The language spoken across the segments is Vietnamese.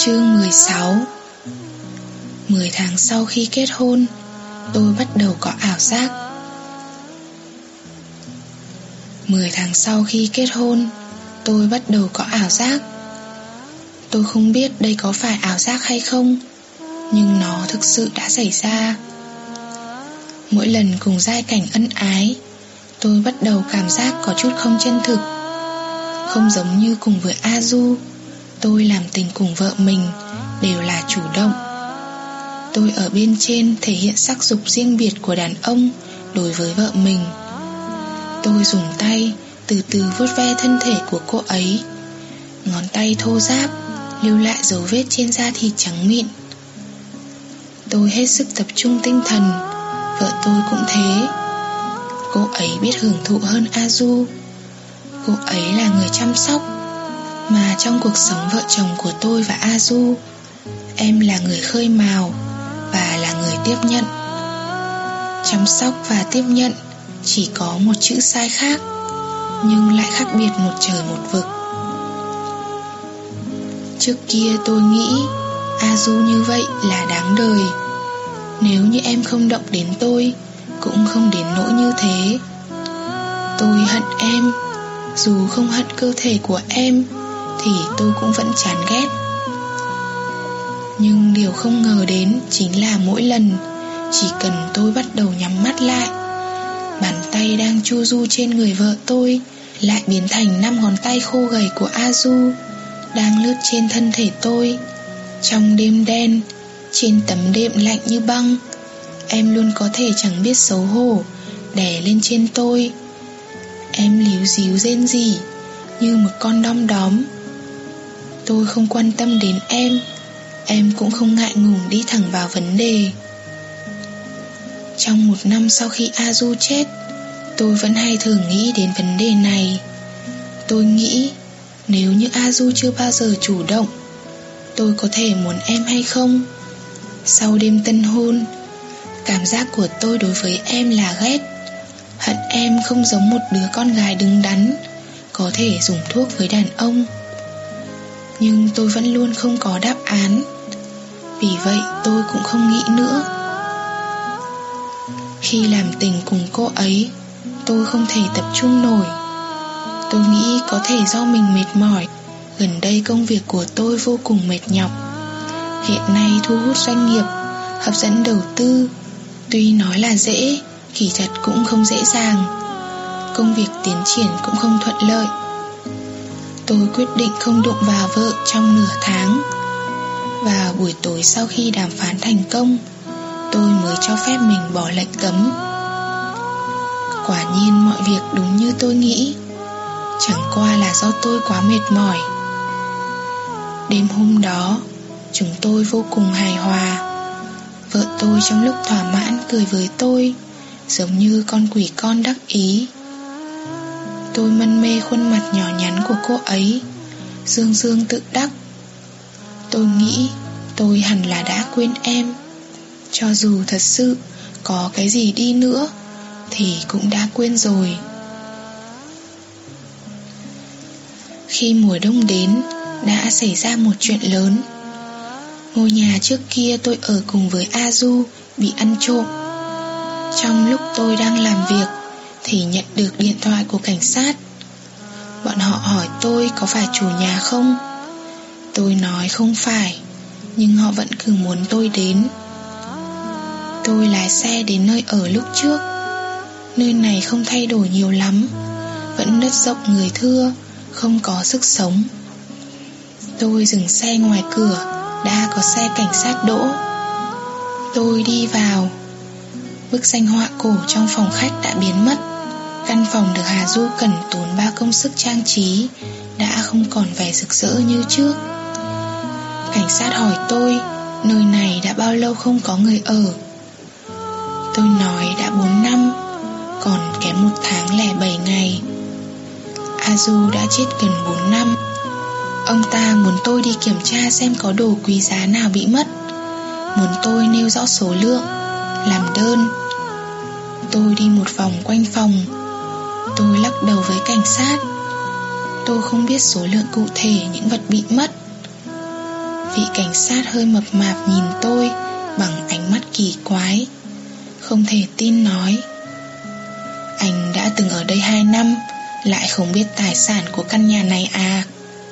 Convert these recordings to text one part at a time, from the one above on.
Chương 16. 10 tháng sau khi kết hôn, tôi bắt đầu có ảo giác. 10 tháng sau khi kết hôn, tôi bắt đầu có ảo giác. Tôi không biết đây có phải ảo giác hay không, nhưng nó thực sự đã xảy ra. Mỗi lần cùng giai cảnh ân ái, tôi bắt đầu cảm giác có chút không chân thực. Không giống như cùng với Azu, tôi làm tình cùng vợ mình đều là chủ động. Tôi ở bên trên thể hiện sắc dục riêng biệt của đàn ông đối với vợ mình. Tôi dùng tay từ từ vuốt ve thân thể của cô ấy. Ngón tay thô ráp lưu lại dấu vết trên da thịt trắng mịn. Tôi hết sức tập trung tinh thần. Vợ tôi cũng thế. Cô ấy biết hưởng thụ hơn Azu. Cô ấy là người chăm sóc, mà trong cuộc sống vợ chồng của tôi và Azu, em là người khơi mào và là người tiếp nhận. Chăm sóc và tiếp nhận chỉ có một chữ sai khác, nhưng lại khác biệt một trời một vực. Trước kia tôi nghĩ Azu như vậy là đáng đời. Nếu như em không động đến tôi, cũng không đến nỗi như thế. Tôi hận em. Dù không hận cơ thể của em thì tôi cũng vẫn chán ghét. Nhưng điều không ngờ đến chính là mỗi lần chỉ cần tôi bắt đầu nhắm mắt lại, bàn tay đang chu du trên người vợ tôi lại biến thành 5 ngón tay khô gầy của Azu đang lướt trên thân thể tôi. Trong đêm đen, trên tấm đệm lạnh như băng, em luôn có thể chẳng biết xấu hổ đè lên trên tôi. Em líu díu rên rỉ như một con đom đóm. Tôi không quan tâm đến em cũng không ngại ngùng đi thẳng vào vấn đề. Trong 1 năm sau khi Azu chết, tôi vẫn hay thường nghĩ đến vấn đề này. Tôi nghĩ nếu như Azu chưa bao giờ chủ động, tôi có thể muốn em hay không. Sau đêm tân hôn, cảm giác của tôi đối với em là ghét. Hận em không giống một đứa con gái đứng đắn, có thể dùng thuốc với đàn ông. Nhưng tôi vẫn luôn không có đáp án. Vì vậy tôi cũng không nghĩ nữa. Khi làm tình cùng cô ấy, tôi không thể tập trung nổi. Tôi nghĩ có thể do mình mệt mỏi. Gần đây công việc của tôi vô cùng mệt nhọc. Hiện nay thu hút doanh nghiệp, hấp dẫn đầu tư, tuy nói là dễ, kỳ thật cũng không dễ dàng. Công việc tiến triển cũng không thuận lợi. Tôi quyết định không đụng vào vợ trong nửa tháng. Vào buổi tối sau khi đàm phán thành công, tôi mới cho phép mình bỏ lệnh cấm. Quả nhiên mọi việc đúng như tôi nghĩ. Chẳng qua là do tôi quá mệt mỏi. Đêm hôm đó, chúng tôi vô cùng hài hòa. Vợ tôi trong lúc thỏa mãn cười với tôi, giống như con quỷ con đắc ý. Tôi mân mê khuôn mặt nhỏ nhắn của cô ấy, dương dương tự đắc. Tôi nghĩ tôi hẳn là đã quên em. Cho dù thật sự có cái gì đi nữa thì cũng đã quên rồi. Khi mùa đông đến, đã xảy ra một chuyện lớn. Ngôi nhà trước kia tôi ở cùng với Azu bị ăn trộm. Trong lúc tôi đang làm việc thì nhận được điện thoại của cảnh sát. Bọn họ hỏi tôi có phải chủ nhà không. Tôi nói không phải, nhưng họ vẫn cứ muốn tôi đến. Tôi lái xe đến nơi ở lúc trước. Nơi này không thay đổi nhiều lắm, vẫn đất rộng người thưa, không có sức sống. Tôi dừng xe ngoài cửa, đã có xe cảnh sát đỗ. Tôi đi vào. Bức danh họa cổ trong phòng khách đã biến mất. Căn phòng được Hà Du cẩn tốn bao công sức trang trí đã không còn vẻ rực rỡ như trước. Cảnh sát hỏi tôi nơi này đã bao lâu không có người ở. Tôi nói đã 4 năm, còn kém 1 tháng lẻ 7 ngày. Azu đã chết gần 4 năm. Ông ta muốn tôi đi kiểm tra xem có đồ quý giá nào bị mất, muốn tôi nêu rõ số lượng, làm đơn. Tôi đi một vòng quanh phòng. Tôi lắc đầu với cảnh sát. Tôi không biết số lượng cụ thể những vật bị mất. Vị cảnh sát hơi mập mạp nhìn tôi bằng ánh mắt kỳ quái, không thể tin nói: "Anh đã từng ở đây 2 năm, lại không biết tài sản của căn nhà này à?"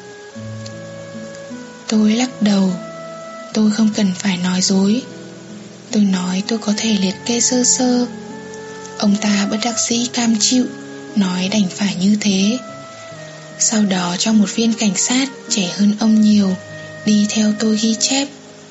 Tôi lắc đầu. Tôi không cần phải nói dối. Tôi nói tôi có thể liệt kê sơ sơ. Ông ta bất đắc dĩ cam chịu, nói đành phải như thế. Sau đó cho một viên cảnh sát trẻ hơn ông nhiều đi theo tôi ghi chép.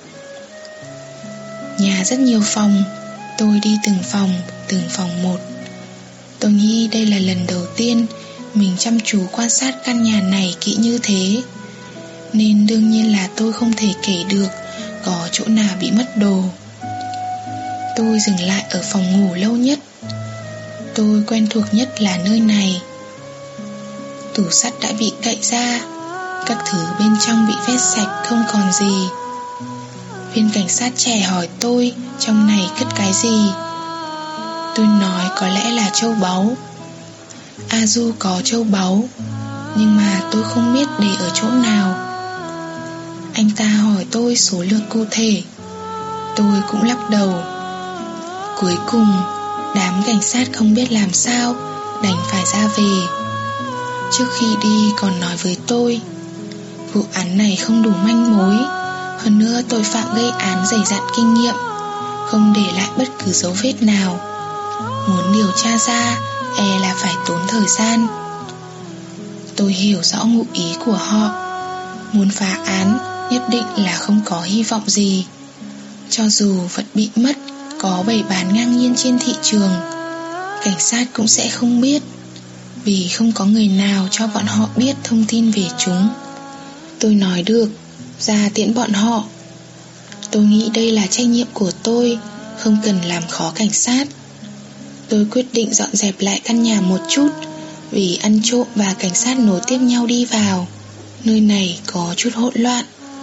Nhà rất nhiều phòng. Tôi đi từng phòng một. Tôi nghĩ đây là lần đầu tiên mình chăm chú quan sát căn nhà này kỹ như thế, nên đương nhiên là tôi không thể kể được có chỗ nào bị mất đồ. Tôi dừng lại ở phòng ngủ lâu nhất. Tôi quen thuộc nhất là nơi này. Tủ sắt đã bị cậy ra, các thứ bên trong bị vét sạch không còn gì. Viên cảnh sát trẻ hỏi tôi trong này cất cái gì. Tôi nói có lẽ là châu báu. Azu có châu báu, nhưng mà tôi không biết để ở chỗ nào. Anh ta hỏi tôi số lượng cụ thể. Tôi cũng lắc đầu. Cuối cùng đám cảnh sát không biết làm sao, đành phải ra về. Trước khi đi còn nói với tôi, vụ án này không đủ manh mối. Hơn nữa tội phạm gây án dày dặn kinh nghiệm, không để lại bất cứ dấu vết nào. Muốn điều tra ra e là phải tốn thời gian. Tôi hiểu rõ ngụ ý của họ. Muốn phá án nhất định là không có hy vọng gì. Cho dù vật bị mất có bày bán ngang nhiên trên thị trường, cảnh sát cũng sẽ không biết, vì không có người nào cho bọn họ biết thông tin về chúng. Tôi nói được, ra tiễn bọn họ. Tôi nghĩ đây là trách nhiệm của tôi, không cần làm khó cảnh sát. Tôi quyết định dọn dẹp lại căn nhà một chút, vì ăn trộm và cảnh sát nối tiếp nhau đi vào. Nơi này có chút hỗn loạn.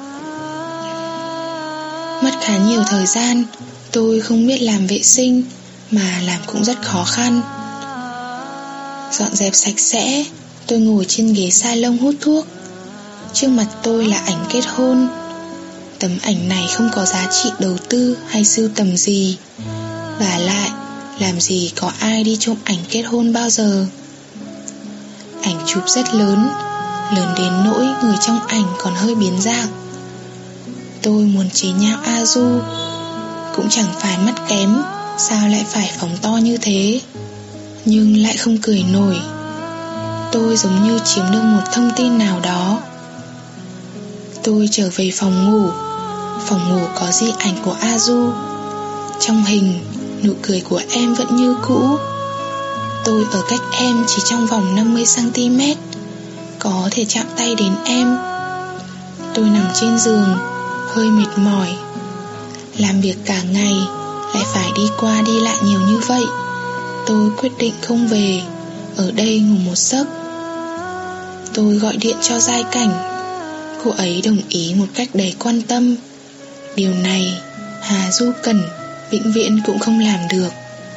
Mất khá nhiều thời gian. Tôi không biết làm vệ sinh, mà làm cũng rất khó khăn. Dọn dẹp sạch sẽ, tôi ngồi trên ghế salon hút thuốc. Trước mặt tôi là ảnh kết hôn. Tấm ảnh này không có giá trị đầu tư hay sưu tầm gì. Và lại, làm gì có ai đi trộm ảnh kết hôn bao giờ. Ảnh chụp rất lớn, lớn đến nỗi người trong ảnh còn hơi biến dạng. Tôi muốn chế nhạo Azu, cũng chẳng phải mắt kém, sao lại phải phóng to như thế. Nhưng lại không cười nổi. Tôi giống như chiếm được một thông tin nào đó. Tôi trở về phòng ngủ. Phòng ngủ có di ảnh của Azu. Trong hình, nụ cười của em vẫn như cũ. Tôi ở cách em chỉ trong vòng 50cm, có thể chạm tay đến em. Tôi nằm trên giường, hơi mệt mỏi. Làm việc cả ngày, lại phải đi qua đi lại nhiều như vậy. Tôi quyết định không về, ở đây ngủ một giấc. Tôi gọi điện cho Giai Cảnh. Cô ấy đồng ý một cách đầy quan tâm. Điều này Hà Du Cẩn vĩnh viễn cũng không làm được.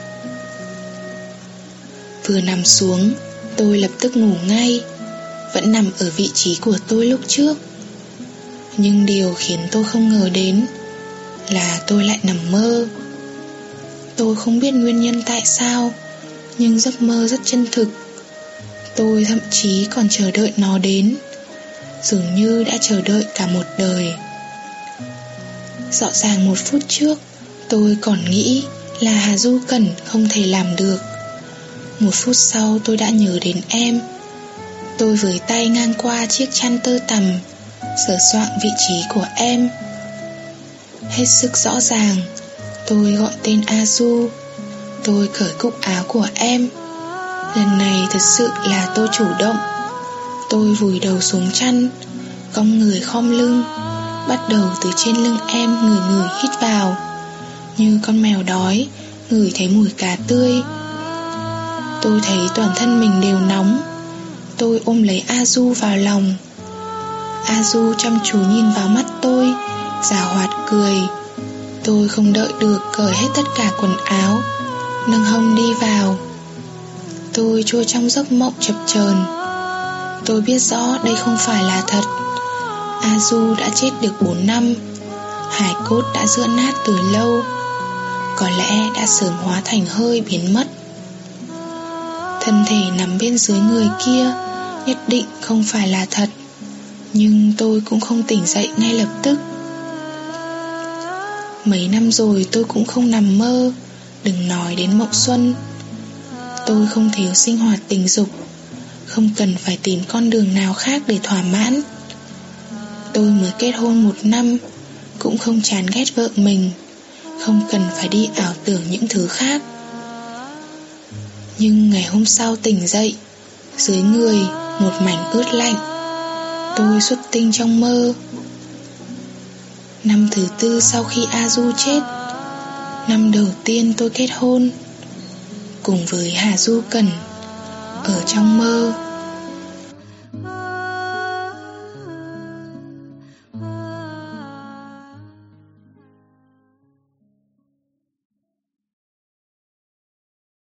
Vừa nằm xuống, tôi lập tức ngủ ngay. Vẫn nằm ở vị trí của tôi lúc trước. Nhưng điều khiến tôi không ngờ đến là tôi lại nằm mơ. Tôi không biết nguyên nhân tại sao, nhưng giấc mơ rất chân thực. Tôi thậm chí còn chờ đợi nó đến, dường như đã chờ đợi cả một đời. Rõ ràng 1 phút trước tôi còn nghĩ là Hà Du Cẩn không thể làm được. 1 phút sau tôi đã nhớ đến em. Tôi với tay ngang qua chiếc chăn tơ tằm, sờ soạng vị trí của em. Hết sức rõ ràng, tôi gọi tên Azu. Tôi cởi cúc áo của em. Lần này thật sự là tôi chủ động. Tôi vùi đầu xuống chăn, cong người khom lưng, bắt đầu từ trên lưng em ngửi hít vào, như con mèo đói ngửi thấy mùi cá tươi. Tôi thấy toàn thân mình đều nóng. Tôi ôm lấy Azu vào lòng. Azu chăm chú nhìn vào mắt tôi, giảo hoạt cười. Tôi không đợi được cởi hết tất cả quần áo, nâng hông đi vào. Tôi trôi trong giấc mộng chập chờn. Tôi biết rõ đây không phải là thật. Azu đã chết được 4 năm. Hài cốt đã rữa nát từ lâu, có lẽ đã sớm hóa thành hơi biến mất. Thân thể nằm bên dưới người kia nhất định không phải là thật, nhưng tôi cũng không tỉnh dậy ngay lập tức. Mấy năm rồi tôi cũng không nằm mơ, đừng nói đến mộng xuân. Tôi không thiếu sinh hoạt tình dục, không cần phải tìm con đường nào khác để thỏa mãn. Tôi mới kết hôn 1 năm, cũng không chán ghét vợ mình, không cần phải đi ảo tưởng những thứ khác. Nhưng ngày hôm sau tỉnh dậy, dưới người một mảnh ướt lạnh. Tôi xuất tinh trong mơ. Năm thứ 4 sau khi Azu chết, năm đầu tiên tôi kết hôn cùng với Hà Du Cẩn ở trong mơ.